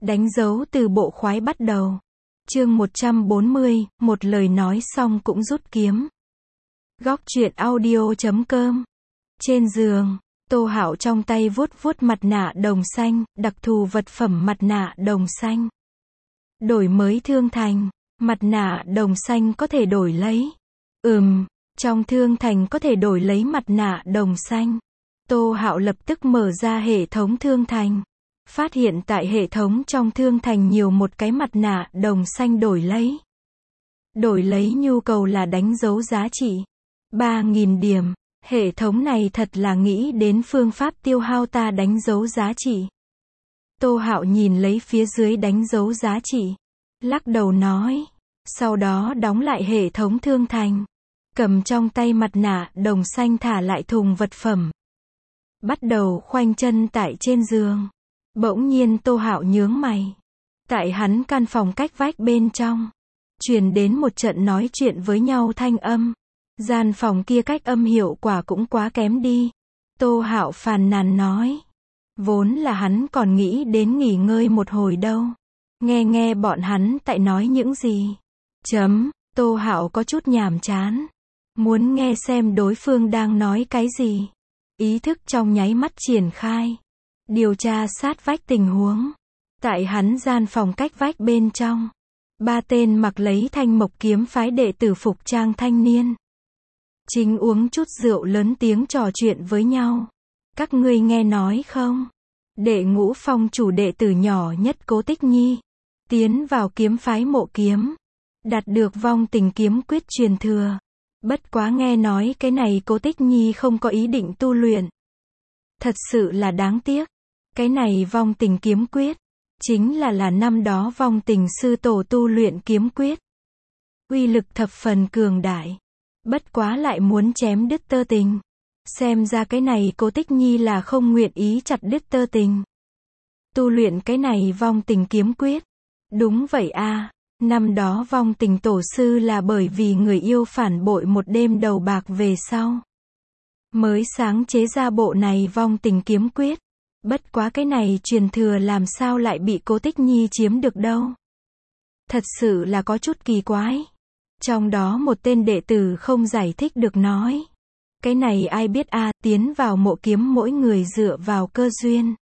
Đánh dấu từ bộ khoái bắt đầu. Chương 140, một lời nói xong cũng rút kiếm. Góc truyện audio.com. Trên giường, Tô Hạo trong tay vuốt vuốt mặt nạ đồng xanh, đặc thù vật phẩm mặt nạ đồng xanh. Đổi mới thương thành, mặt nạ đồng xanh có thể đổi lấy. Trong thương thành có thể đổi lấy mặt nạ đồng xanh. Tô Hạo lập tức mở ra hệ thống thương thành. Phát hiện tại hệ thống trong thương thành nhiều một cái mặt nạ đồng xanh đổi lấy. Đổi lấy nhu cầu là đánh dấu giá trị 3.000 điểm. Hệ thống này thật là nghĩ đến phương pháp tiêu hao ta đánh dấu giá trị. Tô Hạo nhìn lấy phía dưới đánh dấu giá trị. Lắc đầu nói. Sau đó đóng lại hệ thống thương thành. Cầm trong tay mặt nạ đồng xanh thả lại thùng vật phẩm. Bắt đầu khoanh chân tại trên giường. Bỗng nhiên Tô Hạo nhướng mày. Tại hắn căn phòng cách vách bên trong, truyền đến một trận nói chuyện với nhau thanh âm. Gian phòng kia cách âm hiệu quả cũng quá kém đi. Tô Hạo phàn nàn nói. Vốn là hắn còn nghĩ đến nghỉ ngơi một hồi đâu. Nghe bọn hắn tại nói những gì. Tô Hạo có chút nhàm chán. Muốn nghe xem đối phương đang nói cái gì. Ý thức trong nháy mắt triển khai. Điều tra sát vách tình huống. Tại hắn gian phòng cách vách bên trong, 3 tên mặc lấy Thanh Mộc kiếm phái đệ tử phục trang thanh niên. Chính uống chút rượu lớn tiếng trò chuyện với nhau. Các ngươi nghe nói không? Đệ Ngũ Phong chủ đệ tử nhỏ nhất Cố Tích Nhi. Tiến vào kiếm phái Mộ Kiếm. Đạt được vong tình kiếm quyết truyền thừa. Bất quá nghe nói cái này Cố Tích Nhi không có ý định tu luyện. Thật sự là đáng tiếc. Cái này vong tình kiếm quyết, chính là năm đó vong tình sư tổ tu luyện kiếm quyết. Uy lực thập phần cường đại. Bất quá lại muốn chém đứt tơ tình. Xem ra cái này Cố Tích Nhi là không nguyện ý chặt đứt tơ tình. Tu luyện cái này vong tình kiếm quyết. Đúng vậy a, năm đó vong tình tổ sư là bởi vì người yêu phản bội một đêm đầu bạc về sau. Mới sáng chế ra bộ này vong tình kiếm quyết. Bất quá cái này truyền thừa làm sao lại bị Cố Tích Nhi chiếm được đâu. Thật sự là có chút kỳ quái. Trong đó một tên đệ tử không giải thích được nói. Cái này ai biết a, tiến vào Mộ Kiếm mỗi người dựa vào cơ duyên.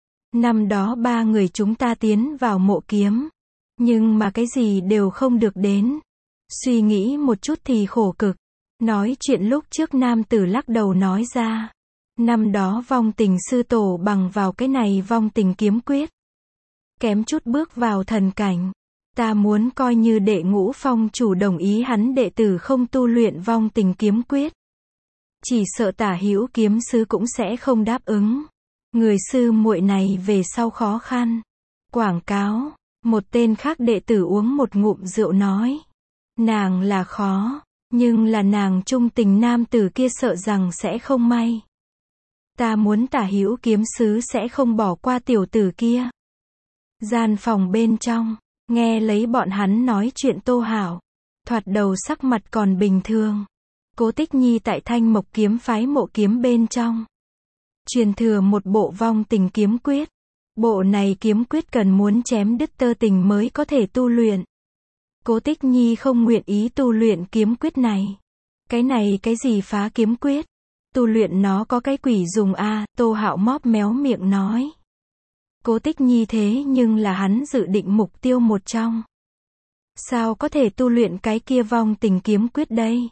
Năm đó 3 người chúng ta tiến vào Mộ Kiếm. Nhưng mà cái gì đều không được đến. Suy nghĩ một chút thì khổ cực. Nói chuyện lúc trước nam tử lắc đầu nói ra. Năm đó vong tình sư tổ bằng vào cái này vong tình kiếm quyết. Kém chút bước vào thần cảnh. Ta muốn coi như Đệ Ngũ Phong chủ đồng ý hắn đệ tử không tu luyện vong tình kiếm quyết. Chỉ sợ Tả Hữu kiếm sư cũng sẽ không đáp ứng. Người sư muội này về sau khó khăn. Quảng cáo. Một tên khác đệ tử uống một ngụm rượu nói. Nàng là khó, nhưng là nàng trung tình nam tử kia sợ rằng sẽ không may. Ta muốn Tả Hữu kiếm sứ sẽ không bỏ qua tiểu tử kia. Gian phòng bên trong, nghe lấy bọn hắn nói chuyện Tô Hạo. Thoạt đầu sắc mặt còn bình thường. Cố Tích Nhi tại Thanh Mộc kiếm phái Mộ Kiếm bên trong. Truyền thừa một bộ vong tình kiếm quyết. Bộ này kiếm quyết cần muốn chém đứt tơ tình mới có thể tu luyện. Cố Tích Nhi không nguyện ý tu luyện kiếm quyết này. Cái này cái gì phá kiếm quyết? Tu luyện nó có cái quỷ dùng a, Tô Hạo móp méo miệng nói. Cố Tích Nhi thế nhưng là hắn dự định mục tiêu một trong. Sao có thể tu luyện cái kia vong tình kiếm quyết đây?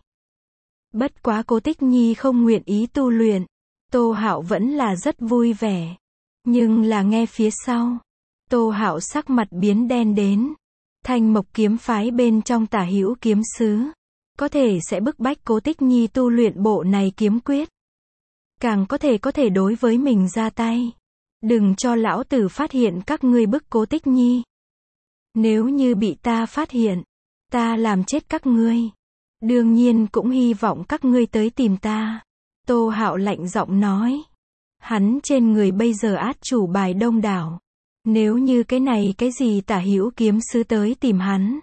Bất quá Cố Tích Nhi không nguyện ý tu luyện. Tô Hạo vẫn là rất vui vẻ. Nhưng là nghe phía sau. Tô Hạo sắc mặt biến đen đến. Thanh Mộc kiếm phái bên trong Tả Hữu kiếm sứ. Có thể sẽ bức bách Cố Tích Nhi tu luyện bộ này kiếm quyết. Càng có thể đối với mình ra tay. Đừng cho lão tử phát hiện các ngươi bức Cố Tích Nhi. Nếu như bị ta phát hiện, ta làm chết các ngươi. Đương nhiên cũng hy vọng các ngươi tới tìm ta. Tô Hạo lạnh giọng nói. Hắn trên người bây giờ át chủ bài đông đảo. Nếu như cái này cái gì Tả Hữu kiếm sứ tới tìm hắn.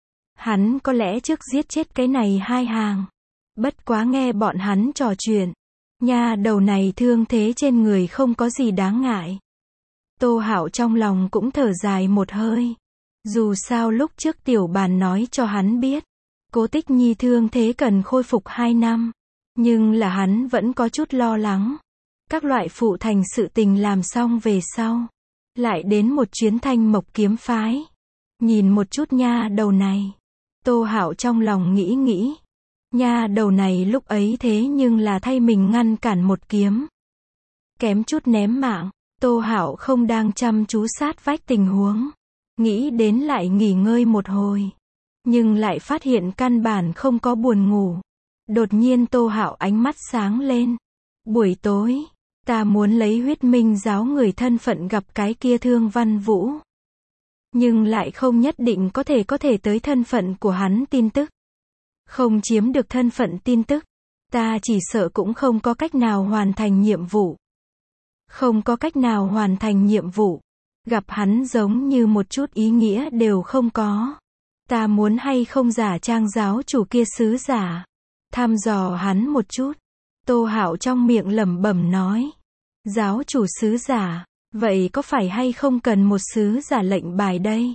Hắn có lẽ trước giết chết cái này 2 hàng. Bất quá nghe bọn hắn trò chuyện. Nha đầu này thương thế trên người không có gì đáng ngại. Tô Hạo trong lòng cũng thở dài một hơi. Dù sao lúc trước tiểu bàn nói cho hắn biết, Cố Tích Nhi thương thế cần khôi phục 2 năm. Nhưng là hắn vẫn có chút lo lắng. Các loại phụ thành sự tình làm xong về sau. Lại đến một chuyến Thanh Mộc kiếm phái. Nhìn một chút nha đầu này. Tô Hạo trong lòng nghĩ nghĩ. Nha đầu này lúc ấy thế nhưng là thay mình ngăn cản một kiếm. Kém chút ném mạng. Tô Hạo không đang chăm chú sát vách tình huống. Nghĩ đến lại nghỉ ngơi một hồi. Nhưng lại phát hiện căn bản không có buồn ngủ. Đột nhiên Tô Hạo ánh mắt sáng lên. Buổi tối, ta muốn lấy Huyết Minh giáo người thân phận gặp cái kia Thương Văn Vũ. Nhưng lại không nhất định có thể tới thân phận của hắn tin tức. Không chiếm được thân phận tin tức, ta chỉ sợ cũng không có cách nào hoàn thành nhiệm vụ. Không có cách nào hoàn thành nhiệm vụ. Gặp hắn giống như một chút ý nghĩa đều không có. Ta muốn hay không giả trang giáo chủ kia sứ giả. Thăm dò hắn một chút. Tô Hạo trong miệng lẩm bẩm nói. Giáo chủ sứ giả, vậy có phải hay không cần một sứ giả lệnh bài đây?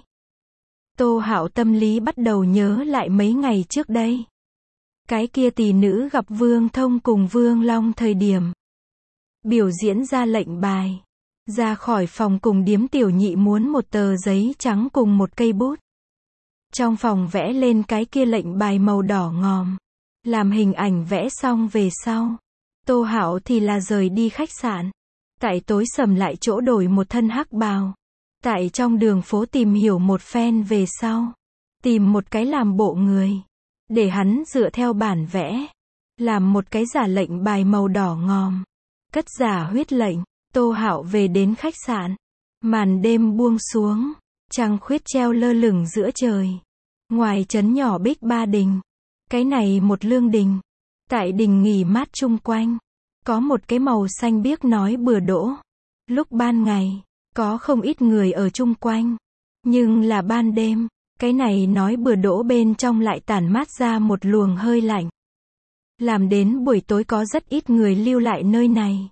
Tô Hạo tâm lý bắt đầu nhớ lại mấy ngày trước đây. Cái kia tỷ nữ gặp Vương Thông cùng Vương Long thời điểm. Biểu diễn ra lệnh bài. Ra khỏi phòng cùng điếm tiểu nhị muốn một tờ giấy trắng cùng một cây bút. Trong phòng vẽ lên cái kia lệnh bài màu đỏ ngòm. Làm hình ảnh vẽ xong về sau. Tô Hạo thì là rời đi khách sạn. Tại tối sầm lại chỗ đổi một thân hắc bào. Tại trong đường phố tìm hiểu một phen về sau. Tìm một cái làm bộ người. Để hắn dựa theo bản vẽ. Làm một cái giả lệnh bài màu đỏ ngòm. Cất giả huyết lệnh. Tô Hạo về đến khách sạn. Màn đêm buông xuống. Trăng khuyết treo lơ lửng giữa trời. Ngoài trấn nhỏ Bích Ba Đình. Cái này một lương đình. Tại đình nghỉ mát chung quanh. Có một cái màu xanh biếc nói bừa đỗ. Lúc ban ngày, có không ít người ở chung quanh. Nhưng là ban đêm, cái này nói bừa đỗ bên trong lại tản mát ra một luồng hơi lạnh. Làm đến buổi tối có rất ít người lưu lại nơi này.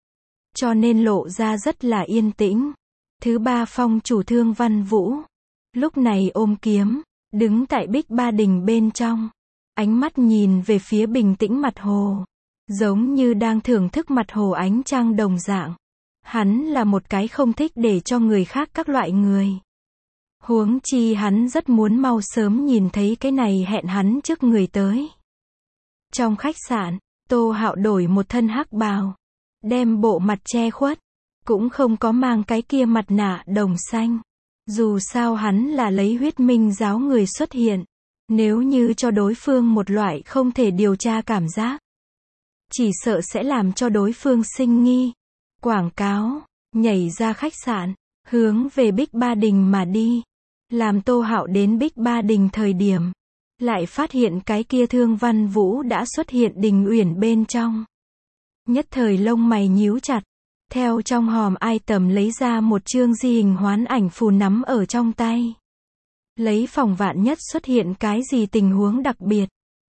Cho nên lộ ra rất là yên tĩnh. Thứ ba phong chủ Thương Văn Vũ. Lúc này ôm kiếm, đứng tại Bích Ba Đình bên trong. Ánh mắt nhìn về phía bình tĩnh mặt hồ. Giống như đang thưởng thức mặt hồ ánh trăng đồng dạng. Hắn là một cái không thích để cho người khác các loại người. Huống chi hắn rất muốn mau sớm nhìn thấy cái này hẹn hắn trước người tới. Trong khách sạn, Tô Hạo đổi một thân hắc bào. Đem bộ mặt che khuất. Cũng không có mang cái kia mặt nạ đồng xanh. Dù sao hắn là lấy Huyết Minh giáo người xuất hiện. Nếu như cho đối phương một loại không thể điều tra cảm giác. Chỉ sợ sẽ làm cho đối phương sinh nghi. Quảng cáo, nhảy ra khách sạn, hướng về Bích Ba Đình mà đi. Làm Tô Hạo đến Bích Ba Đình thời điểm. Lại phát hiện cái kia Thương Văn Vũ đã xuất hiện đình uyển bên trong. Nhất thời lông mày nhíu chặt. Theo trong hòm item lấy ra một chương di hình hoán ảnh phù nắm ở trong tay. Lấy phòng vạn nhất xuất hiện cái gì tình huống đặc biệt.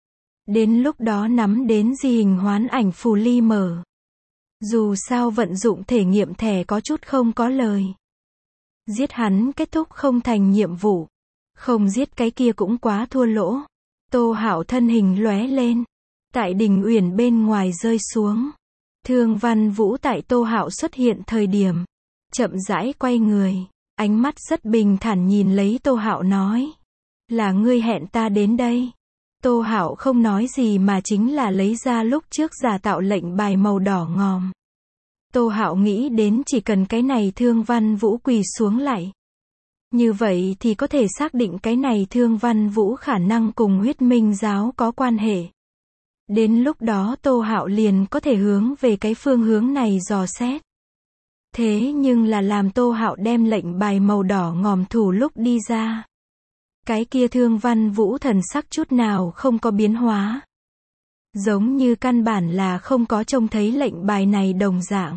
Đến lúc đó nắm đến di hình hoán ảnh phù ly mở. Dù sao vận dụng thể nghiệm thẻ có chút không có lời. Giết hắn kết thúc không thành nhiệm vụ. Không giết cái kia cũng quá thua lỗ. Tô Hạo thân hình lóe lên. Tại đình uyển bên ngoài rơi xuống. Thương Văn Vũ tại Tô Hạo xuất hiện thời điểm. Chậm rãi quay người. Ánh mắt rất bình thản nhìn lấy Tô Hạo nói. Là ngươi hẹn ta đến đây. Tô Hạo không nói gì mà chính là lấy ra lúc trước giả tạo lệnh bài màu đỏ ngòm. Tô Hạo nghĩ đến chỉ cần cái này Thương Văn Vũ quỳ xuống lại. Như vậy thì có thể xác định cái này Thương Văn Vũ khả năng cùng Huyết Minh giáo có quan hệ. Đến lúc đó Tô Hạo liền có thể hướng về cái phương hướng này dò xét. Thế nhưng là làm Tô Hạo đem lệnh bài màu đỏ ngòm thủ lúc đi ra. Cái kia Thương Văn Vũ thần sắc chút nào không có biến hóa. Giống như căn bản là không có trông thấy lệnh bài này đồng dạng.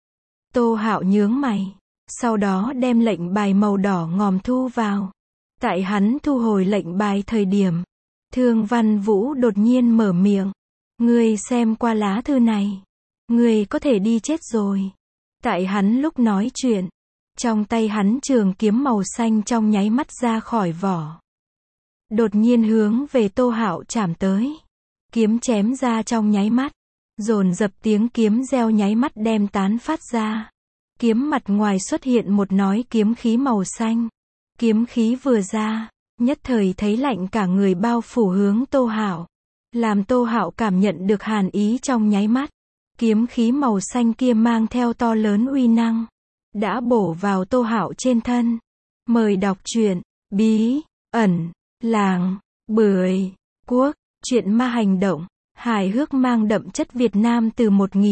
Tô Hạo nhướng mày. Sau đó đem lệnh bài màu đỏ ngòm thu vào. Tại hắn thu hồi lệnh bài thời điểm. Thương Văn Vũ đột nhiên mở miệng. Ngươi xem qua lá thư này. Ngươi có thể đi chết rồi. Tại hắn lúc nói chuyện. Trong tay hắn trường kiếm màu xanh trong nháy mắt ra khỏi vỏ. Đột nhiên hướng về Tô Hạo chạm tới. Kiếm chém ra trong nháy mắt. Dồn dập tiếng kiếm reo nháy mắt đem tán phát ra. Kiếm mặt ngoài xuất hiện một nói kiếm khí màu xanh. Kiếm khí vừa ra, nhất thời thấy lạnh cả người bao phủ hướng Tô Hạo. Làm Tô Hạo cảm nhận được hàn ý trong nháy mắt. Kiếm khí màu xanh kia mang theo to lớn uy năng. Đã bổ vào Tô Hạo trên thân. Mời đọc truyện, bí, ẩn, làng, bưởi, quốc, truyện ma hành động, hài hước mang đậm chất Việt Nam từ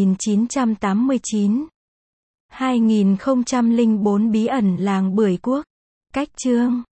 1989. 2004 bí ẩn làng bưởi quốc. Cách chương